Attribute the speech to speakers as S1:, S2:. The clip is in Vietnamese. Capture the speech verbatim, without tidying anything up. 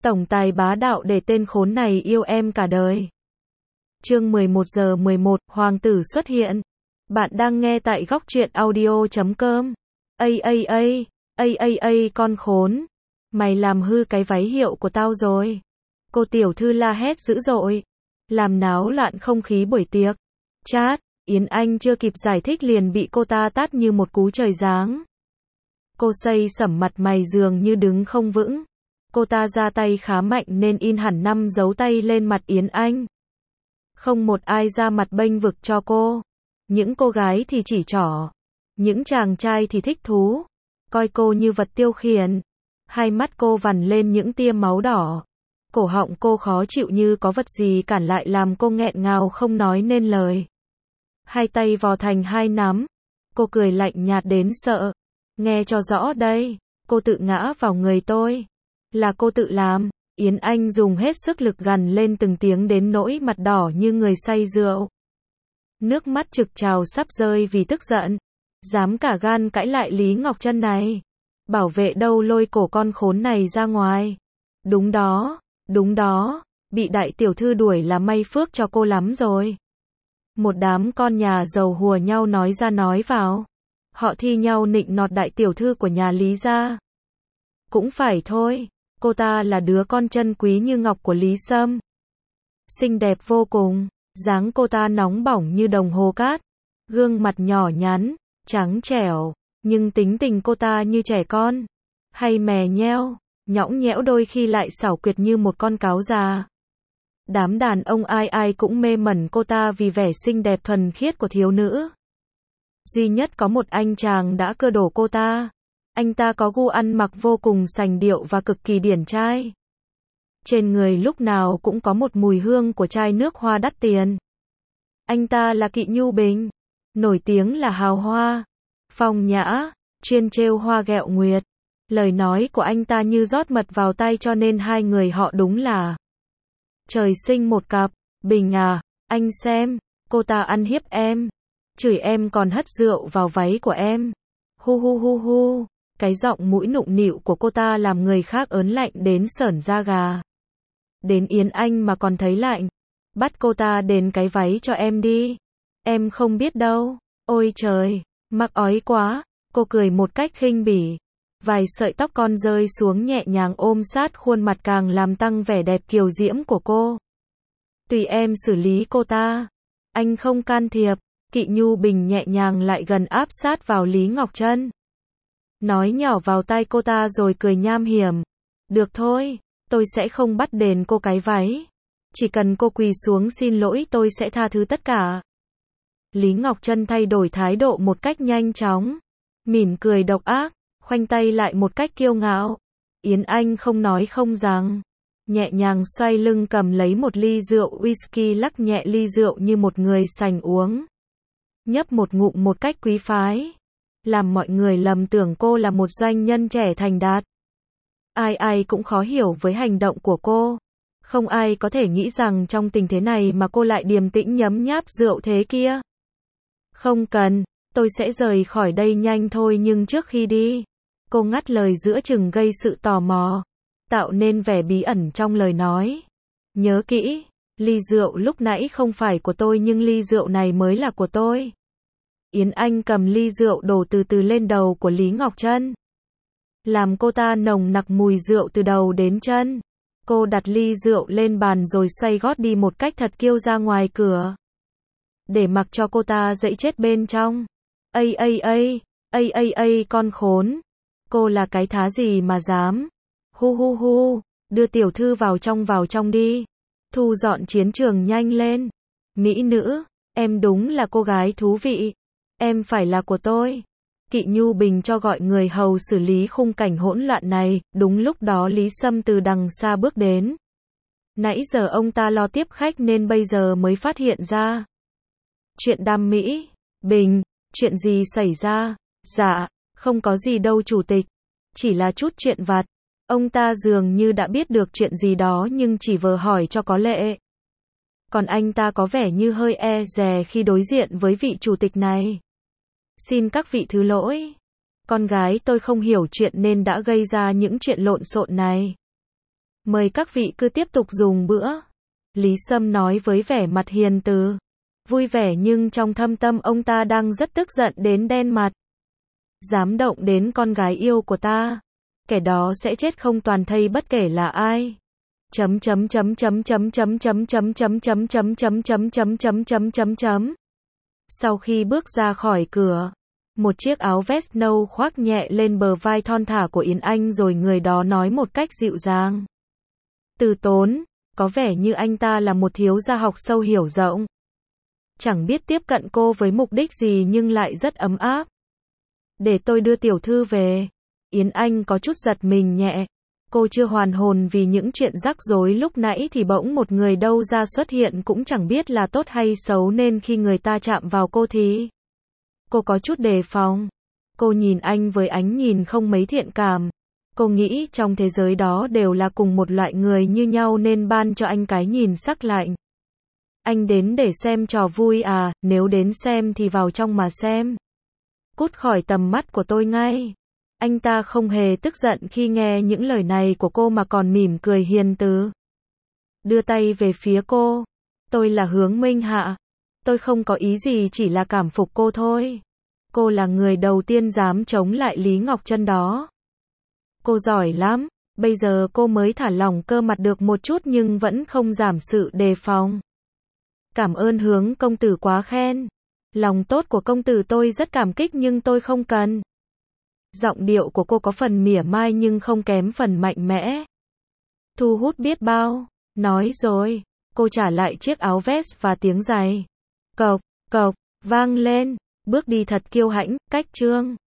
S1: Tổng tài bá đạo để tên khốn này yêu em cả đời. Chương mười một giờ mười một, Hoàng tử xuất hiện. Bạn đang nghe tại góc truyện audio chấm com. Ây ây ây, ây ây ây con khốn. Mày làm hư cái váy hiệu của tao rồi. Cô tiểu thư la hét dữ dội. Làm náo loạn không khí buổi tiệc. Chát, Yến Anh chưa kịp giải thích liền bị cô ta tát như một cú trời giáng. Cô xây sẩm mặt mày dường như đứng không vững. Cô ta ra tay khá mạnh nên in hẳn năm dấu tay lên mặt Yến Anh. Không một ai ra mặt bênh vực cho cô. Những cô gái thì chỉ trỏ. Những chàng trai thì thích thú. Coi cô như vật tiêu khiển. Hai mắt cô vằn lên những tia máu đỏ. Cổ họng cô khó chịu như có vật gì cản lại làm cô nghẹn ngào không nói nên lời. Hai tay vò thành hai nắm. Cô cười lạnh nhạt đến sợ. Nghe cho rõ đây. Cô tự ngã vào người tôi. Là cô tự làm. Yến Anh dùng hết sức lực gằn lên từng tiếng đến nỗi mặt đỏ như người say rượu. Nước mắt trực trào sắp rơi vì tức giận. Dám cả gan cãi lại Lý Ngọc Trân này. Bảo vệ đâu lôi cổ con khốn này ra ngoài. Đúng đó, đúng đó, bị đại tiểu thư đuổi là may phước cho cô lắm rồi. Một đám con nhà giàu hùa nhau nói ra nói vào. Họ thi nhau nịnh nọt đại tiểu thư của nhà Lý gia. Cũng phải thôi, cô ta là đứa con chân quý như ngọc của Lý Sâm. Xinh đẹp vô cùng, dáng cô ta nóng bỏng như đồng hồ cát. Gương mặt nhỏ nhắn, trắng trẻo, nhưng tính tình cô ta như trẻ con. Hay mè nheo, nhõng nhẽo đôi khi lại xảo quyệt như một con cáo già. Đám đàn ông ai ai cũng mê mẩn cô ta vì vẻ xinh đẹp thuần khiết của thiếu nữ. Duy nhất có một anh chàng đã cưa đổ cô ta. Anh ta có gu ăn mặc vô cùng sành điệu và cực kỳ điển trai. Trên người lúc nào cũng có một mùi hương của chai nước hoa đắt tiền. Anh ta là Kỵ Nhu Bình, nổi tiếng là hào hoa, phong nhã, chuyên trêu hoa ghẹo nguyệt. Lời nói của anh ta như rót mật vào tay cho nên hai người họ đúng là trời sinh một cặp. Bình à, anh xem, cô ta ăn hiếp em, chửi em còn hất rượu vào váy của em. Hu hu hu hu, cái giọng mũi nụng nịu của cô ta làm người khác ớn lạnh đến sởn da gà. Đến Yến Anh mà còn thấy lạnh. Bắt cô ta đền cái váy cho em đi. Em không biết đâu. Ôi trời, mắc ói quá. Cô cười một cách khinh bỉ. Vài sợi tóc con rơi xuống nhẹ nhàng ôm sát khuôn mặt càng làm tăng vẻ đẹp kiều diễm của cô. Tùy em xử lý cô ta. Anh không can thiệp. Kỵ Nhu Bình nhẹ nhàng lại gần áp sát vào Lý Ngọc Trân. Nói nhỏ vào tai cô ta rồi cười nham hiểm. Được thôi, tôi sẽ không bắt đền cô cái váy. Chỉ cần cô quỳ xuống xin lỗi tôi sẽ tha thứ tất cả. Lý Ngọc Trân thay đổi thái độ một cách nhanh chóng. Mỉm cười độc ác, khoanh tay lại một cách kiêu ngạo. Yến Anh không nói không rằng. Nhẹ nhàng xoay lưng cầm lấy một ly rượu whisky lắc nhẹ ly rượu như một người sành uống. Nhấp một ngụm một cách quý phái. Làm mọi người lầm tưởng cô là một doanh nhân trẻ thành đạt. Ai ai cũng khó hiểu với hành động của cô. Không ai có thể nghĩ rằng trong tình thế này mà cô lại điềm tĩnh nhấm nháp rượu thế kia. Không cần, tôi sẽ rời khỏi đây nhanh thôi nhưng trước khi đi. Cô ngắt lời giữa chừng gây sự tò mò. Tạo nên vẻ bí ẩn trong lời nói. Nhớ kỹ, ly rượu lúc nãy không phải của tôi nhưng ly rượu này mới là của tôi. Yến Anh cầm ly rượu đổ từ từ lên đầu của Lý Ngọc Trân. Làm cô ta nồng nặc mùi rượu từ đầu đến chân. Cô đặt ly rượu lên bàn rồi xoay gót đi một cách thật kiêu ra ngoài cửa. Để mặc cho cô ta dẫy chết bên trong. Ây ây ây, ây ây ây con khốn. Cô là cái thá gì mà dám. Hu hu hu, đưa tiểu thư vào trong vào trong đi. Thu dọn chiến trường nhanh lên. Mỹ nữ, em đúng là cô gái thú vị. Em phải là của tôi. Kỵ Nhu Bình cho gọi người hầu xử lý khung cảnh hỗn loạn này. Đúng lúc đó Lý Sâm từ đằng xa bước đến. Nãy giờ ông ta lo tiếp khách nên bây giờ mới phát hiện ra. Chuyện đam mỹ. Bình, chuyện gì xảy ra? Dạ, không có gì đâu chủ tịch. Chỉ là chút chuyện vặt. Ông ta dường như đã biết được chuyện gì đó nhưng chỉ vờ hỏi cho có lệ. Còn anh ta có vẻ như hơi e dè khi đối diện với vị chủ tịch này. Xin các vị thứ lỗi. Con gái tôi không hiểu chuyện nên đã gây ra những chuyện lộn xộn này. Mời các vị cứ tiếp tục dùng bữa. Lý Sâm nói với vẻ mặt hiền từ. Vui vẻ nhưng trong thâm tâm ông ta đang rất tức giận đến đen mặt. Dám động đến con gái yêu của ta. Kẻ đó sẽ chết không toàn thây bất kể là ai. Chấm chấm chấm chấm chấm chấm chấm chấm chấm chấm chấm chấm chấm chấm chấm chấm chấm chấm. Sau khi bước ra khỏi cửa, một chiếc áo vest nâu khoác nhẹ lên bờ vai thon thả của Yến Anh rồi người đó nói một cách dịu dàng. Từ Tốn, có vẻ như anh ta là một thiếu gia học sâu hiểu rộng. Chẳng biết tiếp cận cô với mục đích gì nhưng lại rất ấm áp. Để tôi đưa tiểu thư về. Yến Anh có chút giật mình nhẹ. Cô chưa hoàn hồn vì những chuyện rắc rối lúc nãy thì bỗng một người đâu ra xuất hiện cũng chẳng biết là tốt hay xấu nên khi người ta chạm vào cô thì cô có chút đề phòng. Cô nhìn anh với ánh nhìn không mấy thiện cảm. Cô nghĩ trong thế giới đó đều là cùng một loại người như nhau nên ban cho anh cái nhìn sắc lạnh. Anh đến để xem trò vui à, nếu đến xem thì vào trong mà xem. Cút khỏi tầm mắt của tôi ngay. Anh ta không hề tức giận khi nghe những lời này của cô mà còn mỉm cười hiền từ. Đưa tay về phía cô. Tôi là Hướng Minh Hạ. Tôi không có ý gì chỉ là cảm phục cô thôi. Cô là người đầu tiên dám chống lại Lý Ngọc Trân đó. Cô giỏi lắm. Bây giờ cô mới thả lỏng cơ mặt được một chút nhưng vẫn không giảm sự đề phòng. Cảm ơn Hướng công tử quá khen. Lòng tốt của công tử tôi rất cảm kích nhưng tôi không cần. Giọng điệu của cô có phần mỉa mai nhưng không kém phần mạnh mẽ. Thu hút biết bao. Nói rồi, cô trả lại chiếc áo vest và tiếng giày. Cộc, cộc, vang lên. Bước đi thật kiêu hãnh, cách trương.